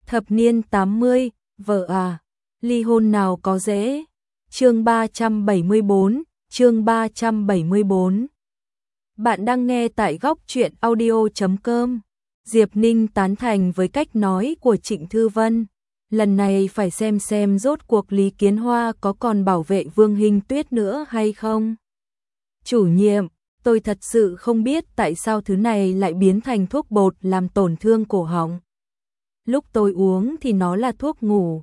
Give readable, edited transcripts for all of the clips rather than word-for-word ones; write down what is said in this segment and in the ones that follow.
Thập niên 80, vợ à, ly hôn nào có dễ. Chương 374, chương 374. Bạn đang nghe tại góc truyện audio.com. Diệp Ninh tán thành với cách nói của Trịnh Thư Vân. Lần này phải xem rốt cuộc Lý Kiến Hoa có còn bảo vệ Vương Hinh Tuyết nữa hay không. Chủ nhiệm, tôi thật sự không biết tại sao thứ này lại biến thành thuốc bột làm tổn thương cổ họng. Lúc tôi uống thì nó là thuốc ngủ.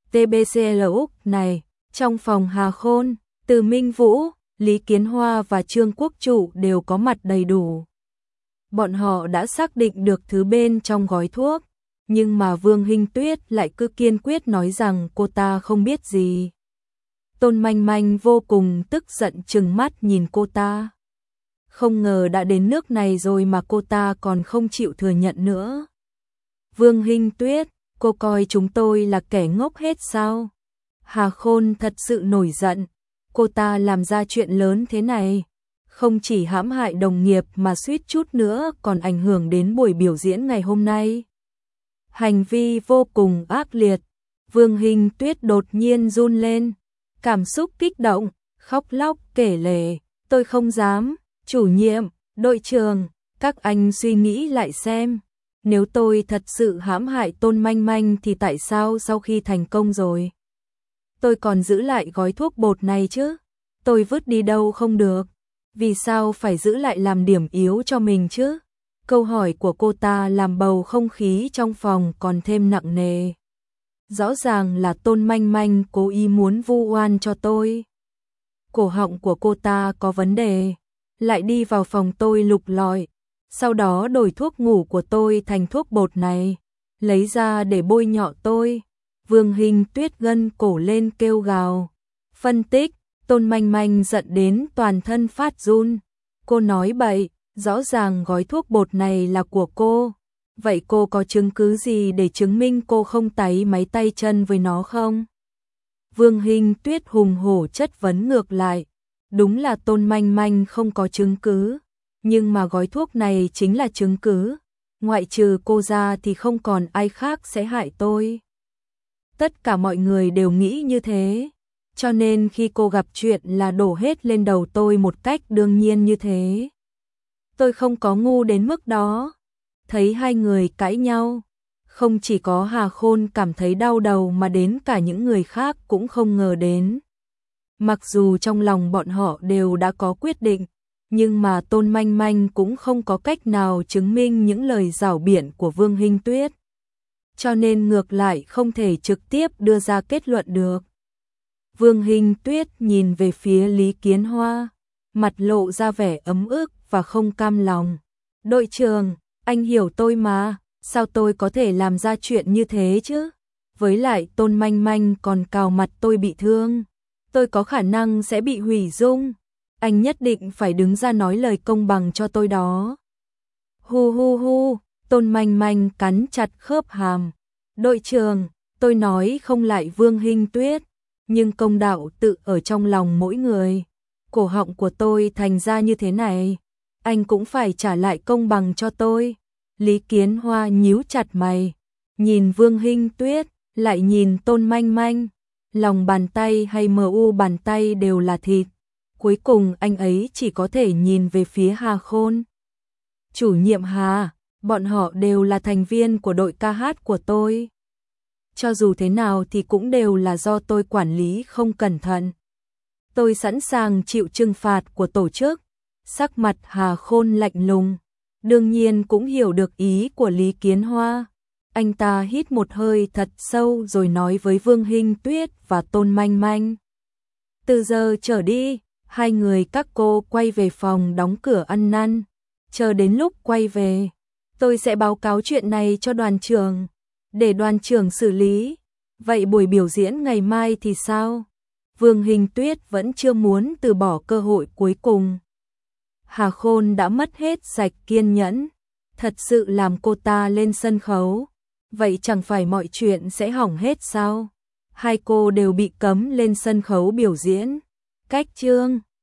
TBCLUX này, trong phòng Hà Khôn, Từ Minh Vũ, Lý Kiến Hoa và Trương Quốc Trụ đều có mặt đầy đủ. Bọn họ đã xác định được thứ bên trong gói thuốc, nhưng mà Vương Hinh Tuyết lại cứ kiên quyết nói rằng cô ta không biết gì. Tôn Manh Manh vô cùng tức giận trừng mắt nhìn cô ta. Không ngờ đã đến nước này rồi mà cô ta còn không chịu thừa nhận nữa. Vương Hinh Tuyết, cô coi chúng tôi là kẻ ngốc hết sao? Hà Khôn thật sự nổi giận. Cô ta làm ra chuyện lớn thế này, không chỉ hãm hại đồng nghiệp mà suýt chút nữa còn ảnh hưởng đến buổi biểu diễn ngày hôm nay. Hành vi vô cùng ác liệt. Vương Hinh Tuyết đột nhiên run lên, cảm xúc kích động, khóc lóc kể lể, tôi không dám, chủ nhiệm, đội trưởng, các anh suy nghĩ lại xem. Nếu tôi thật sự hãm hại Tôn Manh Manh thì tại sao sau khi thành công rồi tôi còn giữ lại gói thuốc bột này chứ? Tôi vứt đi đâu không được. Vì sao phải giữ lại làm điểm yếu cho mình chứ? Câu hỏi của cô ta làm bầu không khí trong phòng còn thêm nặng nề. Rõ ràng là Tôn Manh Manh cố ý muốn vu oan cho tôi. Cổ họng của cô ta có vấn đề, lại đi vào phòng tôi lục lọi, sau đó đổi thuốc ngủ của tôi thành thuốc bột này, lấy ra để bôi nhọ tôi. Vương Hinh Tuyết gân cổ lên kêu gào. Phân tích, Tôn Manh Manh giận đến toàn thân phát run. Cô nói bậy, rõ ràng gói thuốc bột này là của cô. Vậy cô có chứng cứ gì để chứng minh cô không táy máy tay chân với nó không? Vương Hinh Tuyết hùng hổ chất vấn ngược lại. Đúng là Tôn Manh Manh không có chứng cứ, nhưng mà gói thuốc này chính là chứng cứ. Ngoại trừ cô ra thì không còn ai khác sẽ hại tôi. Tất cả mọi người đều nghĩ như thế, cho nên khi cô gặp chuyện là đổ hết lên đầu tôi một cách đương nhiên như thế. Tôi không có ngu đến mức đó. Thấy hai người cãi nhau, không chỉ có Hà Khôn cảm thấy đau đầu mà đến cả những người khác cũng không ngờ đến. Mặc dù trong lòng bọn họ đều đã có quyết định, nhưng mà Tôn Manh Manh cũng không có cách nào chứng minh những lời giảo biện của Vương Hinh Tuyết. Cho nên ngược lại không thể trực tiếp đưa ra kết luận được. Vương Hinh Tuyết nhìn về phía Lý Kiến Hoa, mặt lộ ra vẻ ấm ức và không cam lòng. Đội trưởng, anh hiểu tôi mà, sao tôi có thể làm ra chuyện như thế chứ? Với lại Tôn Manh Manh còn cào mặt tôi bị thương, tôi có khả năng sẽ bị hủy dung. Anh nhất định phải đứng ra nói lời công bằng cho tôi đó. Hu hu hu, Tôn Manh Manh cắn chặt khớp hàm. Đội trưởng, tôi nói không lại Vương Hinh Tuyết, nhưng công đạo tự ở trong lòng mỗi người. Cổ họng của tôi thành ra như thế này, anh cũng phải trả lại công bằng cho tôi. Lý Kiến Hoa nhíu chặt mày, nhìn Vương Hinh Tuyết, lại nhìn Tôn Manh Manh. Lòng bàn tay hay mu bàn tay đều là thịt. Cuối cùng anh ấy chỉ có thể nhìn về phía Hà Khôn. Chủ nhiệm Hà, bọn họ đều là thành viên của đội ca hát của tôi. Cho dù thế nào thì cũng đều là do tôi quản lý không cẩn thận. Tôi sẵn sàng chịu trừng phạt của tổ chức. Sắc mặt Hà Khôn lạnh lùng, đương nhiên cũng hiểu được ý của Lý Kiến Hoa. Anh ta hít một hơi thật sâu rồi nói với Vương Hinh Tuyết và Tôn Manh Manh. Từ giờ trở đi, hai người các cô quay về phòng đóng cửa ăn năn. Chờ đến lúc quay về, tôi sẽ báo cáo chuyện này cho đoàn trưởng, để đoàn trưởng xử lý. Vậy buổi biểu diễn ngày mai thì sao? Vương Hinh Tuyết vẫn chưa muốn từ bỏ cơ hội cuối cùng. Hà Khôn đã mất hết sạch kiên nhẫn, thật sự làm cô ta lên sân khấu. Vậy chẳng phải mọi chuyện sẽ hỏng hết sao? Hai cô đều bị cấm lên sân khấu biểu diễn. Cách chương